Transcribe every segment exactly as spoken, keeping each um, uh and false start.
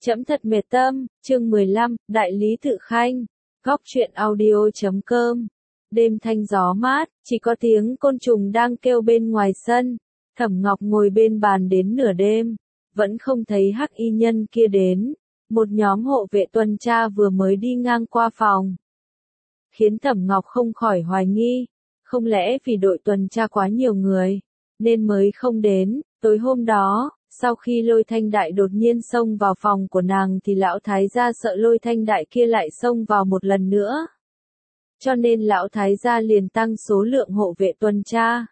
Trẫm thật mệt tâm, chương mười lăm, Đại lý tự khanh, góc truyện audio chấm com. Đêm thanh gió mát, chỉ có tiếng côn trùng đang kêu bên ngoài sân. Thẩm Ngọc ngồi bên bàn đến nửa đêm, vẫn không thấy hắc y nhân kia đến. Một nhóm hộ vệ tuần tra vừa mới đi ngang qua phòng, khiến Thẩm Ngọc không khỏi hoài nghi, không lẽ vì đội tuần tra quá nhiều người, nên mới không đến. Tối hôm đó, sau khi Lôi Thanh Đại đột nhiên xông vào phòng của nàng thì lão thái gia sợ Lôi Thanh Đại kia lại xông vào một lần nữa. Cho nên lão thái gia liền tăng số lượng hộ vệ tuần tra.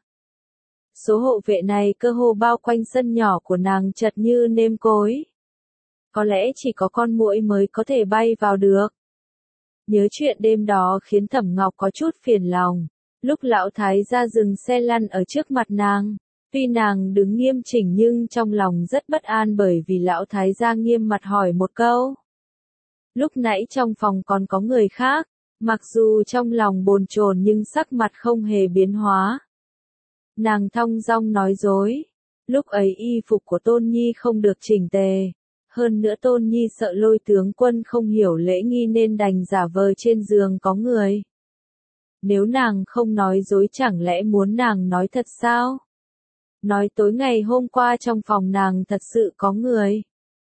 Số hộ vệ này cơ hồ bao quanh sân nhỏ của nàng chật như nêm cối. Có lẽ chỉ có con muỗi mới có thể bay vào được. Nhớ chuyện đêm đó khiến Thẩm Ngọc có chút phiền lòng. Lúc lão thái gia dừng xe lăn ở trước mặt nàng, tuy nàng đứng nghiêm chỉnh nhưng trong lòng rất bất an bởi vì lão thái gia nghiêm mặt hỏi một câu. Lúc nãy trong phòng còn có người khác, mặc dù trong lòng bồn chồn nhưng sắc mặt không hề biến hóa. Nàng thong dong nói dối, lúc ấy y phục của Tôn Nhi không được chỉnh tề. Hơn nữa Tôn Nhi sợ Lôi tướng quân không hiểu lễ nghi nên đành giả vờ trên giường có người. Nếu nàng không nói dối chẳng lẽ muốn nàng nói thật sao? Nói tối ngày hôm qua trong phòng nàng thật sự có người.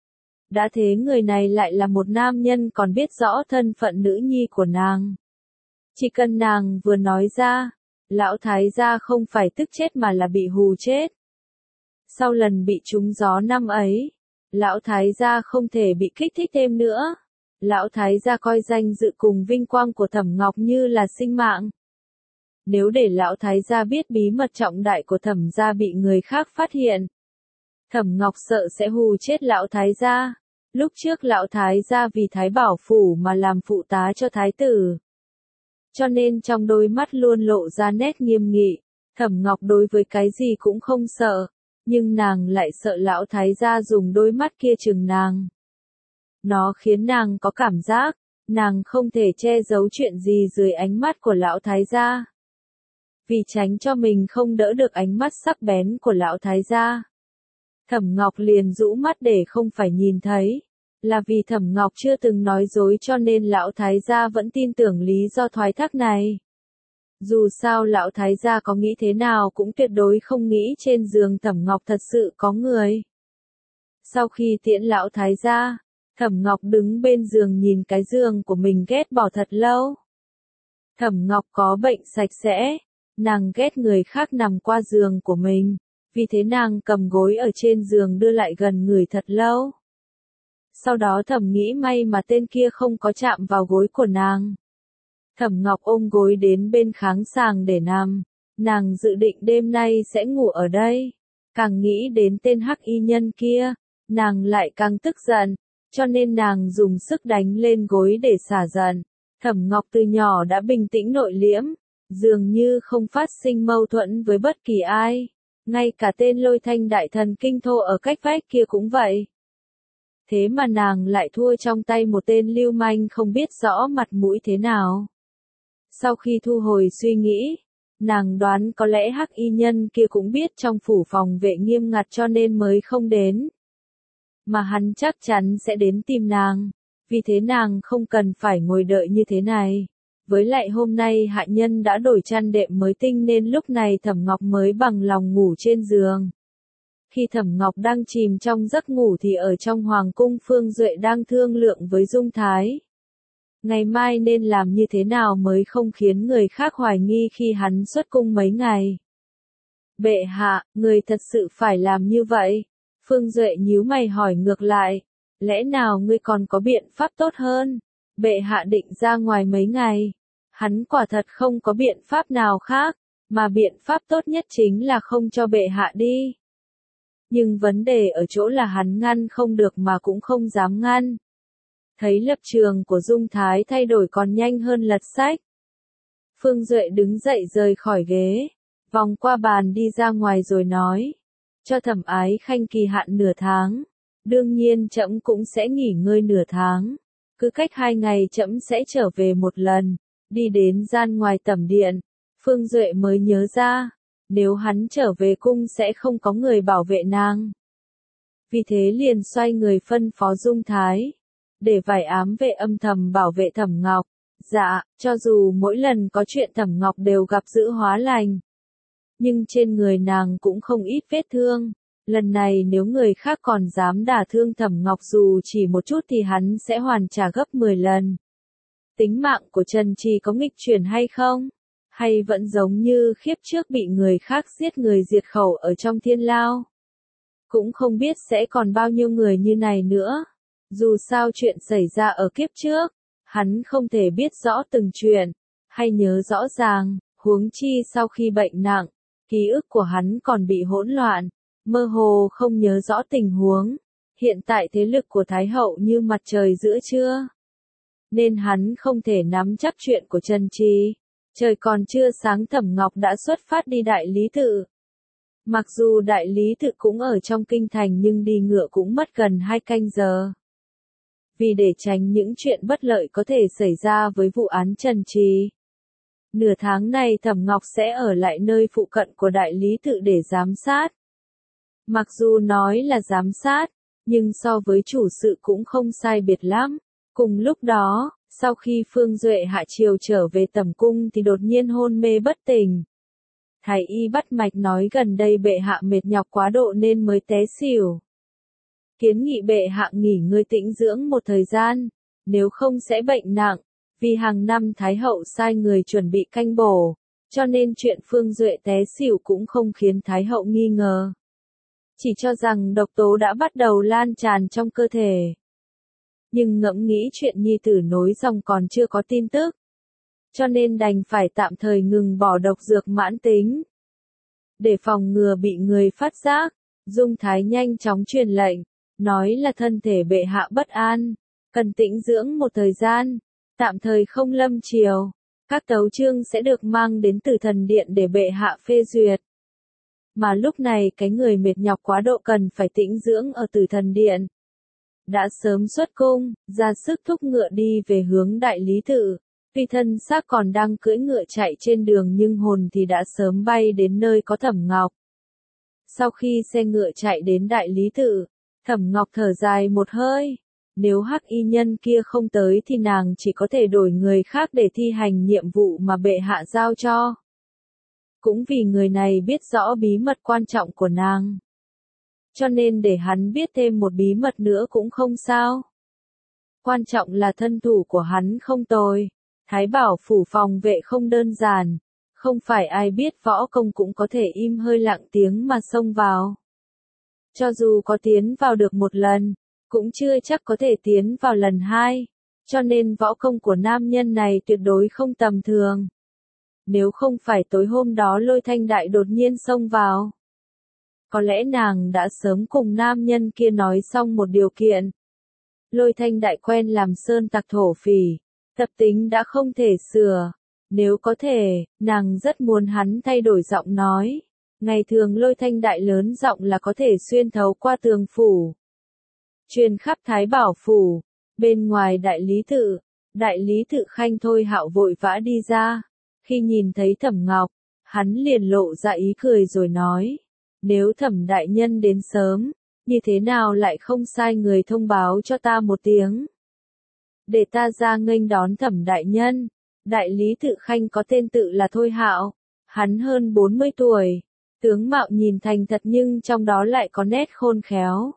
Đã thế người này lại là một nam nhân còn biết rõ thân phận nữ nhi của nàng. Chỉ cần nàng vừa nói ra, lão thái gia không phải tức chết mà là bị hù chết. Sau lần bị trúng gió năm ấy, lão thái gia không thể bị kích thích thêm nữa. Lão thái gia coi danh dự cùng vinh quang của Thẩm Ngọc như là sinh mạng. Nếu để lão thái gia biết bí mật trọng đại của Thẩm gia bị người khác phát hiện, Thẩm Ngọc sợ sẽ hù chết lão thái gia. Lúc trước lão thái gia vì Thái Bảo phủ mà làm phụ tá cho thái tử, cho nên trong đôi mắt luôn lộ ra nét nghiêm nghị. Thẩm Ngọc đối với cái gì cũng không sợ, nhưng nàng lại sợ lão thái gia dùng đôi mắt kia chừng nàng. Nó khiến nàng có cảm giác, nàng không thể che giấu chuyện gì dưới ánh mắt của lão thái gia. Vì tránh cho mình không đỡ được ánh mắt sắc bén của lão thái gia, Thẩm Ngọc liền rũ mắt để không phải nhìn thấy. Là vì Thẩm Ngọc chưa từng nói dối cho nên lão thái gia vẫn tin tưởng lý do thoái thác này. Dù sao lão thái gia có nghĩ thế nào cũng tuyệt đối không nghĩ trên giường Thẩm Ngọc thật sự có người. Sau khi tiễn lão thái gia, Thẩm Ngọc đứng bên giường nhìn cái giường của mình ghét bỏ thật lâu. Thẩm Ngọc có bệnh sạch sẽ, nàng ghét người khác nằm qua giường của mình, vì thế nàng cầm gối ở trên giường đưa lại gần người thật lâu. Sau đó thầm nghĩ may mà tên kia không có chạm vào gối của nàng. Thẩm Ngọc ôm gối đến bên kháng sàng để nằm, nàng dự định đêm nay sẽ ngủ ở đây. Càng nghĩ đến tên hắc y nhân kia, nàng lại càng tức giận, cho nên nàng dùng sức đánh lên gối để xả giận. Thẩm Ngọc từ nhỏ đã bình tĩnh nội liễm, dường như không phát sinh mâu thuẫn với bất kỳ ai. Ngay cả tên Lôi Thanh Đại thần kinh thô ở cách vách kia cũng vậy. Thế mà nàng lại thua trong tay một tên lưu manh không biết rõ mặt mũi thế nào. Sau khi thu hồi suy nghĩ, nàng đoán có lẽ hắc y nhân kia cũng biết trong phủ phòng vệ nghiêm ngặt cho nên mới không đến. Mà hắn chắc chắn sẽ đến tìm nàng, vì thế nàng không cần phải ngồi đợi như thế này. Với lại hôm nay hạ nhân đã đổi chăn đệm mới tinh nên lúc này Thẩm Ngọc mới bằng lòng ngủ trên giường. Khi Thẩm Ngọc đang chìm trong giấc ngủ thì ở trong hoàng cung Phương Duệ đang thương lượng với Dung Thái. Ngày mai nên làm như thế nào mới không khiến người khác hoài nghi khi hắn xuất cung mấy ngày. Bệ hạ, người thật sự phải làm như vậy. Phương Duệ nhíu mày hỏi ngược lại, lẽ nào ngươi còn có biện pháp tốt hơn? Bệ hạ định ra ngoài mấy ngày. Hắn quả thật không có biện pháp nào khác, mà biện pháp tốt nhất chính là không cho bệ hạ đi. Nhưng vấn đề ở chỗ là hắn ngăn không được mà cũng không dám ngăn. Thấy lập trường của Dung Thái thay đổi còn nhanh hơn lật sách. Phương Duệ đứng dậy rời khỏi ghế, vòng qua bàn đi ra ngoài rồi nói, cho Thẩm Ái Khanh kỳ hạn nửa tháng. Đương nhiên trẫm cũng sẽ nghỉ ngơi nửa tháng. Cứ cách hai ngày trẫm sẽ trở về một lần. Đi đến gian ngoài tẩm điện, Phương Duệ mới nhớ ra, nếu hắn trở về cung sẽ không có người bảo vệ nàng. Vì thế liền xoay người phân phó Dung Thái, để vài ám vệ âm thầm bảo vệ Thẩm Ngọc. Dạ, cho dù mỗi lần có chuyện Thẩm Ngọc đều gặp giữ hóa lành, nhưng trên người nàng cũng không ít vết thương. Lần này nếu người khác còn dám đả thương Thẩm Ngọc dù chỉ một chút thì hắn sẽ hoàn trả gấp mười lần. Tính mạng của Trần Trì có nghịch chuyển hay không? Hay vẫn giống như khiếp trước bị người khác giết người diệt khẩu ở trong thiên lao? Cũng không biết sẽ còn bao nhiêu người như này nữa. Dù sao chuyện xảy ra ở kiếp trước, hắn không thể biết rõ từng chuyện, hay nhớ rõ ràng, huống chi sau khi bệnh nặng, ký ức của hắn còn bị hỗn loạn, mơ hồ không nhớ rõ tình huống. Hiện tại thế lực của Thái Hậu như mặt trời giữa trưa, nên hắn không thể nắm chắc chuyện của Trần Trì. Trời còn chưa sáng Thẩm Ngọc đã xuất phát đi Đại Lý Tự. Mặc dù Đại Lý Tự cũng ở trong kinh thành nhưng đi ngựa cũng mất gần hai canh giờ. Vì để tránh những chuyện bất lợi có thể xảy ra với vụ án Trần Trì, nửa tháng này Thẩm Ngọc sẽ ở lại nơi phụ cận của Đại Lý Tự để giám sát. Mặc dù nói là giám sát, nhưng so với chủ sự cũng không sai biệt lắm. Cùng lúc đó, sau khi Phương Duệ hạ triều trở về tẩm cung thì đột nhiên hôn mê bất tỉnh. Thái y bắt mạch nói gần đây bệ hạ mệt nhọc quá độ nên mới té xỉu. Kiến nghị bệ hạ nghỉ ngơi tĩnh dưỡng một thời gian, nếu không sẽ bệnh nặng. Vì hàng năm Thái Hậu sai người chuẩn bị canh bổ, cho nên chuyện Phương Duệ té xỉu cũng không khiến Thái Hậu nghi ngờ. Chỉ cho rằng độc tố đã bắt đầu lan tràn trong cơ thể. Nhưng ngẫm nghĩ chuyện nhi tử nối dòng còn chưa có tin tức, cho nên đành phải tạm thời ngừng bỏ độc dược mãn tính. Để phòng ngừa bị người phát giác, Dung Thái nhanh chóng truyền lệnh, nói là thân thể bệ hạ bất an, cần tĩnh dưỡng một thời gian, tạm thời không lâm triều. Các tấu chương sẽ được mang đến Tử Thần Điện để bệ hạ phê duyệt. Mà lúc này cái người mệt nhọc quá độ cần phải tĩnh dưỡng ở Tử Thần Điện đã sớm xuất cung, ra sức thúc ngựa đi về hướng Đại Lý Tự. Tuy thân xác còn đang cưỡi ngựa chạy trên đường nhưng hồn thì đã sớm bay đến nơi có Thẩm Ngọc. Sau khi xe ngựa chạy đến Đại Lý Tự, Thẩm Ngọc thở dài một hơi. Nếu hắc y nhân kia không tới thì nàng chỉ có thể đổi người khác để thi hành nhiệm vụ mà bệ hạ giao cho. Cũng vì người này biết rõ bí mật quan trọng của nàng, cho nên để hắn biết thêm một bí mật nữa cũng không sao. Quan trọng là thân thủ của hắn không tồi. Thái Bảo phủ phòng vệ không đơn giản, không phải ai biết võ công cũng có thể im hơi lặng tiếng mà xông vào. Cho dù có tiến vào được một lần, cũng chưa chắc có thể tiến vào lần hai, cho nên võ công của nam nhân này tuyệt đối không tầm thường. Nếu không phải tối hôm đó Lôi Thanh Đại đột nhiên xông vào, có lẽ nàng đã sớm cùng nam nhân kia nói xong một điều kiện. Lôi Thanh Đại quen làm sơn tặc thổ phỉ, tập tính đã không thể sửa. Nếu có thể, nàng rất muốn hắn thay đổi giọng nói. Ngày thường Lôi Thanh Đại lớn giọng là có thể xuyên thấu qua tường phủ, truyền khắp Thái Bảo phủ. Bên ngoài Đại Lý Tự, Đại Lý Tự Khanh Thôi Hạo vội vã đi ra. Khi nhìn thấy Thẩm Ngọc, hắn liền lộ ra ý cười rồi nói, nếu Thẩm đại nhân đến sớm, như thế nào lại không sai người thông báo cho ta một tiếng, để ta ra nghênh đón Thẩm đại nhân. Đại Lý Tự Khanh có tên tự là Thôi Hạo, hắn hơn bốn mươi tuổi, tướng mạo nhìn thành thật nhưng trong đó lại có nét khôn khéo.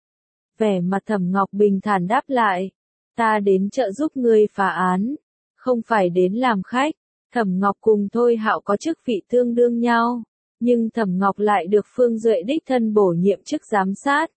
Vẻ mặt Thẩm Ngọc bình thản đáp lại, ta đến trợ giúp ngươi phá án, không phải đến làm khách. Thẩm Ngọc cùng Thôi Hạo có chức vị tương đương nhau, nhưng Thẩm Ngọc lại được Phương Duệ đích thân bổ nhiệm chức giám sát.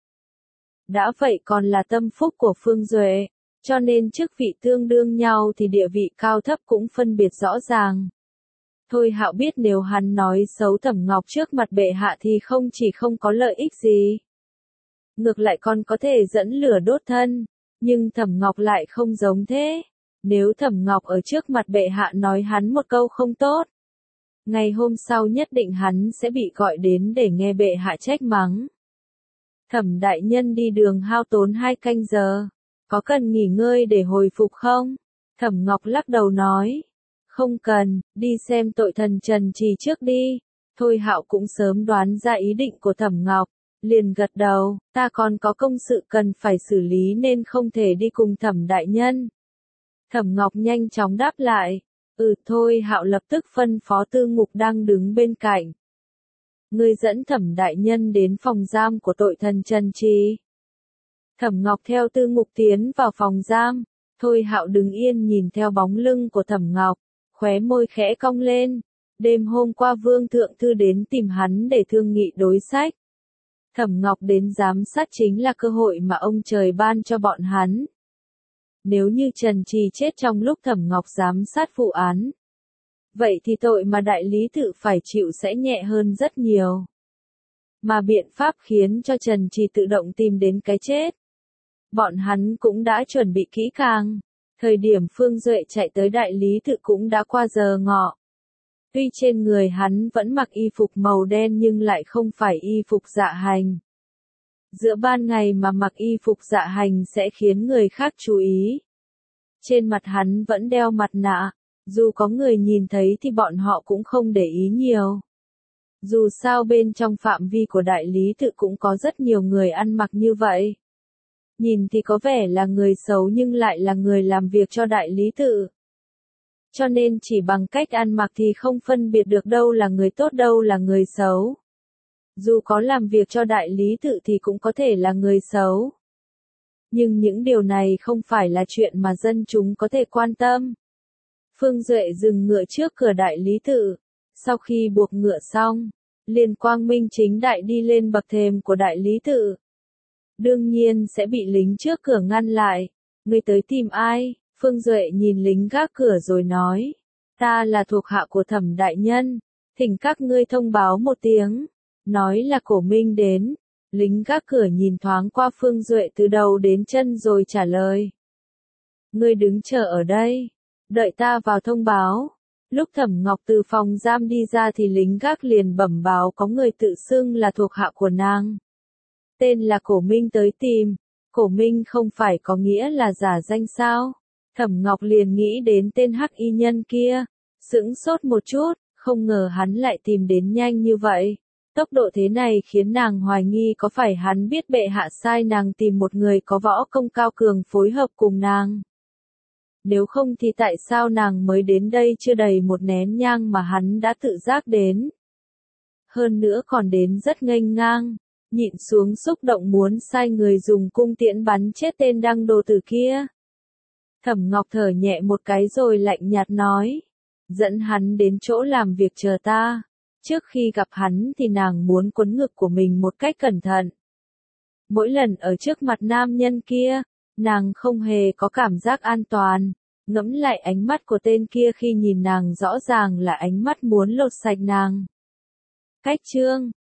Đã vậy còn là tâm phúc của Phương Duệ, cho nên chức vị tương đương nhau thì địa vị cao thấp cũng phân biệt rõ ràng. Thôi Hạo biết nếu hắn nói xấu Thẩm Ngọc trước mặt bệ hạ thì không chỉ không có lợi ích gì, ngược lại còn có thể dẫn lửa đốt thân, nhưng Thẩm Ngọc lại không giống thế. Nếu Thẩm Ngọc ở trước mặt bệ hạ nói hắn một câu không tốt, ngày hôm sau nhất định hắn sẽ bị gọi đến để nghe bệ hạ trách mắng. Thẩm đại nhân đi đường hao tốn hai canh giờ, có cần nghỉ ngơi để hồi phục không? Thẩm Ngọc lắc đầu nói, không cần, đi xem tội thần Trần Trì trước đi. Thôi Hạo cũng sớm đoán ra ý định của Thẩm Ngọc, liền gật đầu, ta còn có công sự cần phải xử lý nên không thể đi cùng Thẩm đại nhân. Thẩm Ngọc nhanh chóng đáp lại, ừ thôi. Hạo lập tức phân phó Tư Ngục đang đứng bên cạnh. Ngươi dẫn Thẩm đại nhân đến phòng giam của tội thần Trần Trì. Thẩm Ngọc theo Tư Ngục tiến vào phòng giam. Thôi Hạo đứng yên nhìn theo bóng lưng của Thẩm Ngọc, khóe môi khẽ cong lên. Đêm hôm qua Vương Thượng Thư đến tìm hắn để thương nghị đối sách. Thẩm Ngọc đến giám sát chính là cơ hội mà ông trời ban cho bọn hắn. Nếu như Trần Trì chết trong lúc Thẩm Ngọc giám sát vụ án, vậy thì tội mà đại lý tự phải chịu sẽ nhẹ hơn rất nhiều. Mà biện pháp khiến cho Trần Trì tự động tìm đến cái chết, bọn hắn cũng đã chuẩn bị kỹ càng. Thời điểm Phương Duệ chạy tới đại lý tự cũng đã qua giờ ngọ. Tuy trên người hắn vẫn mặc y phục màu đen nhưng lại không phải y phục dạ hành. Giữa ban ngày mà mặc y phục dạ hành sẽ khiến người khác chú ý. Trên mặt hắn vẫn đeo mặt nạ, dù có người nhìn thấy thì bọn họ cũng không để ý nhiều. Dù sao bên trong phạm vi của đại lý tự cũng có rất nhiều người ăn mặc như vậy. Nhìn thì có vẻ là người xấu nhưng lại là người làm việc cho đại lý tự. Cho nên chỉ bằng cách ăn mặc thì không phân biệt được đâu là người tốt đâu là người xấu. Dù có làm việc cho đại lý tự thì cũng có thể là người xấu. Nhưng những điều này không phải là chuyện mà dân chúng có thể quan tâm. Phương Duệ dừng ngựa trước cửa đại lý tự. Sau khi buộc ngựa xong, liền quang minh chính đại đi lên bậc thềm của đại lý tự. Đương nhiên sẽ bị lính trước cửa ngăn lại. Ngươi tới tìm ai? Phương Duệ nhìn lính gác cửa rồi nói. Ta là thuộc hạ của Thẩm đại nhân. Thỉnh các ngươi thông báo một tiếng. Nói là Cổ Minh đến. Lính gác cửa nhìn thoáng qua Phương Duệ từ đầu đến chân rồi trả lời. Ngươi đứng chờ ở đây. Đợi ta vào thông báo. Lúc Thẩm Ngọc từ phòng giam đi ra thì lính gác liền bẩm báo có người tự xưng là thuộc hạ của nàng. Tên là Cổ Minh tới tìm. Cổ Minh không phải có nghĩa là giả danh sao? Thẩm Ngọc liền nghĩ đến tên hắc y nhân kia. Sững sốt một chút, không ngờ hắn lại tìm đến nhanh như vậy. Tốc độ thế này khiến nàng hoài nghi có phải hắn biết bệ hạ sai nàng tìm một người có võ công cao cường phối hợp cùng nàng. Nếu không thì tại sao nàng mới đến đây chưa đầy một nén nhang mà hắn đã tự giác đến. Hơn nữa còn đến rất nghênh ngang, nhịn xuống xúc động muốn sai người dùng cung tiễn bắn chết tên đăng đồ tử kia. Thẩm Ngọc thở nhẹ một cái rồi lạnh nhạt nói. Dẫn hắn đến chỗ làm việc chờ ta. Trước khi gặp hắn thì nàng muốn quấn ngực của mình một cách cẩn thận. Mỗi lần ở trước mặt nam nhân kia, nàng không hề có cảm giác an toàn. Ngẫm lại ánh mắt của tên kia khi nhìn nàng rõ ràng là ánh mắt muốn lột sạch nàng. Cách chương